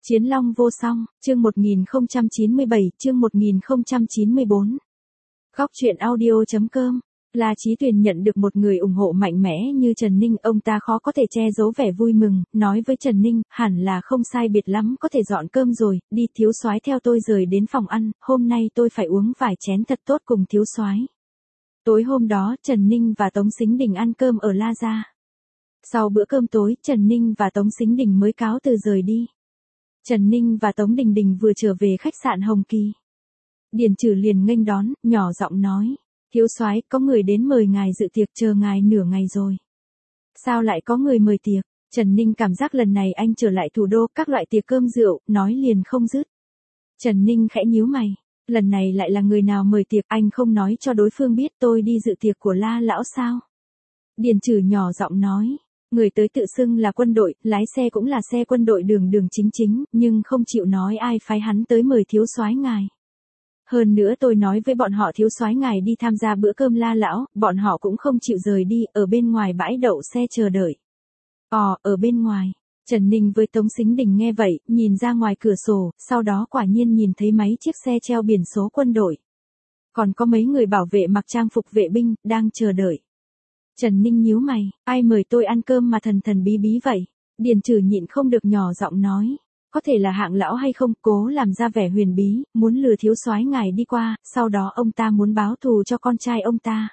Chiến long vô song, chương 1097, chương 1094. Góc truyện audio.com. La Chí Tuyền nhận được một người ủng hộ mạnh mẽ như Trần Ninh, ông ta khó có thể che giấu vẻ vui mừng, nói với Trần Ninh, hẳn là không sai biệt lắm, có thể dọn cơm rồi, đi thiếu soái theo tôi rời đến phòng ăn, hôm nay tôi phải uống vài chén thật tốt cùng thiếu soái. Tối hôm đó, Trần Ninh và Tống Sính Đình ăn cơm ở La Gia. Sau bữa cơm tối, Trần Ninh và Tống Sính Đình mới cáo từ rời đi. Trần Ninh và Tống Đình Đình vừa trở về khách sạn Hồng Kỳ. Điền Trừ liền nghênh đón, nhỏ giọng nói, thiếu soái, có người đến mời ngài dự tiệc, chờ ngài nửa ngày rồi. Sao lại có người mời tiệc? Trần Ninh cảm giác lần này anh trở lại thủ đô, các loại tiệc cơm rượu, nói liền không dứt. Trần Ninh khẽ nhíu mày, lần này lại là người nào mời tiệc, anh không nói cho đối phương biết tôi đi dự tiệc của La lão sao? Điền Trừ nhỏ giọng nói, người tới tự xưng là quân đội, lái xe cũng là xe quân đội đường đường chính chính, nhưng không chịu nói ai phái hắn tới mời thiếu soái ngài. Hơn nữa tôi nói với bọn họ thiếu soái ngài đi tham gia bữa cơm La lão, bọn họ cũng không chịu rời đi, ở bên ngoài bãi đậu xe chờ đợi. Ở bên ngoài. Trần Ninh với Tống Sính Đình nghe vậy, nhìn ra ngoài cửa sổ, sau đó quả nhiên nhìn thấy mấy chiếc xe treo biển số quân đội. Còn có mấy người bảo vệ mặc trang phục vệ binh, đang chờ đợi. Trần Ninh nhíu mày, ai mời tôi ăn cơm mà thần thần bí bí vậy? Điền Trừ nhịn không được nhỏ giọng nói, có thể là Hạng lão hay không, cố làm ra vẻ huyền bí, muốn lừa thiếu soái ngài đi qua, sau đó ông ta muốn báo thù cho con trai ông ta.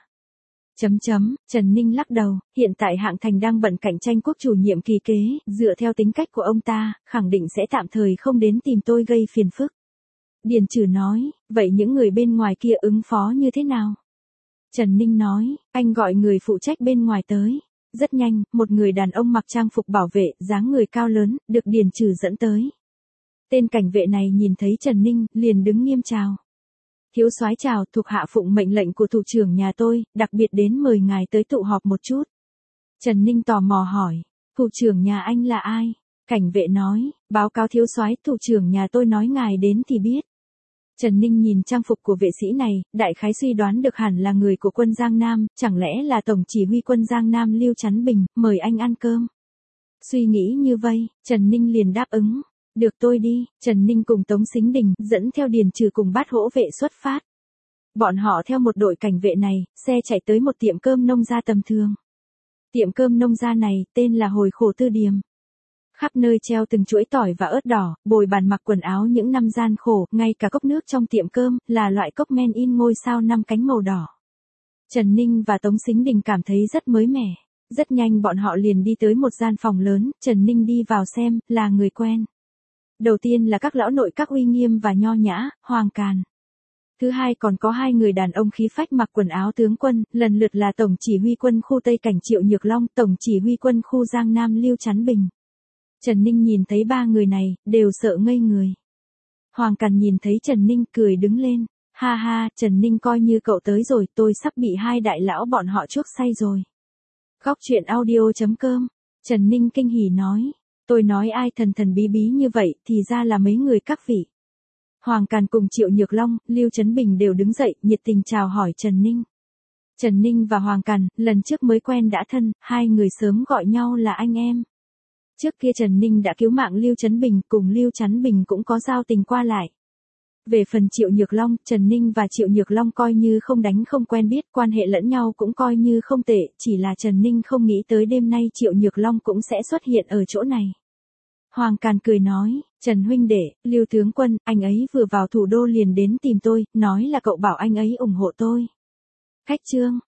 Trần Ninh lắc đầu, hiện tại Hạng Thành đang bận cạnh tranh quốc chủ nhiệm kỳ kế, dựa theo tính cách của ông ta, khẳng định sẽ tạm thời không đến tìm tôi gây phiền phức. Điền Trừ nói, vậy những người bên ngoài kia ứng phó như thế nào? Trần Ninh nói, anh gọi người phụ trách bên ngoài tới. Rất nhanh, một người đàn ông mặc trang phục bảo vệ, dáng người cao lớn, được Điền Trừ dẫn tới. Tên cảnh vệ này nhìn thấy Trần Ninh, liền đứng nghiêm chào. Thiếu soái chào, thuộc hạ phụng mệnh lệnh của thủ trưởng nhà tôi, đặc biệt đến mời ngài tới tụ họp một chút. Trần Ninh tò mò hỏi, thủ trưởng nhà anh là ai? Cảnh vệ nói, báo cáo thiếu soái, thủ trưởng nhà tôi nói ngài đến thì biết. Trần Ninh nhìn trang phục của vệ sĩ này, đại khái suy đoán được hẳn là người của quân Giang Nam, chẳng lẽ là tổng chỉ huy quân Giang Nam Lưu Chắn Bình, mời anh ăn cơm. Suy nghĩ như vậy, Trần Ninh liền đáp ứng, được tôi đi. Trần Ninh cùng Tống Sính Đình, dẫn theo Điền Trừ cùng Bát Hỗ vệ xuất phát. Bọn họ theo một đội cảnh vệ này, xe chạy tới một tiệm cơm nông gia tầm thường. Tiệm cơm nông gia này, tên là Hồi Khổ Tư Điềm. Khắp nơi treo từng chuỗi tỏi và ớt đỏ, bồi bàn mặc quần áo những năm gian khổ, ngay cả cốc nước trong tiệm cơm, là loại cốc men in ngôi sao 5 cánh màu đỏ. Trần Ninh và Tống Sính Đình cảm thấy rất mới mẻ. Rất nhanh bọn họ liền đi tới một gian phòng lớn, Trần Ninh đi vào xem, là người quen. Đầu tiên là các lão nội các uy nghiêm và nho nhã, Hoàng Càn. Thứ hai còn có hai người đàn ông khí phách mặc quần áo tướng quân, lần lượt là Tổng chỉ huy quân khu Tây Cảnh Triệu Nhược Long, Tổng chỉ huy quân khu Giang Nam Lưu Chắn Bình. Trần Ninh nhìn thấy ba người này, đều sợ ngây người. Hoàng Càn nhìn thấy Trần Ninh cười đứng lên, ha ha, Trần Ninh coi như cậu tới rồi, tôi sắp bị hai đại lão bọn họ chuốc say rồi. Góc truyện audio.com, Trần Ninh kinh hỉ nói, tôi nói ai thần thần bí bí như vậy, thì ra là mấy người các vị. Hoàng Càn cùng Triệu Nhược Long, Lưu Chấn Bình đều đứng dậy, nhiệt tình chào hỏi Trần Ninh. Trần Ninh và Hoàng Càn, lần trước mới quen đã thân, hai người sớm gọi nhau là anh em. Trước kia Trần Ninh đã cứu mạng Lưu Chấn Bình, cùng Lưu Chấn Bình cũng có giao tình qua lại. Về phần Triệu Nhược Long, Trần Ninh và Triệu Nhược Long coi như không đánh không quen biết, quan hệ lẫn nhau cũng coi như không tệ, chỉ là Trần Ninh không nghĩ tới đêm nay Triệu Nhược Long cũng sẽ xuất hiện ở chỗ này. Hoàng Càn cười nói, Trần huynh đệ, Lưu tướng quân, anh ấy vừa vào thủ đô liền đến tìm tôi, nói là cậu bảo anh ấy ủng hộ tôi. Khách trương,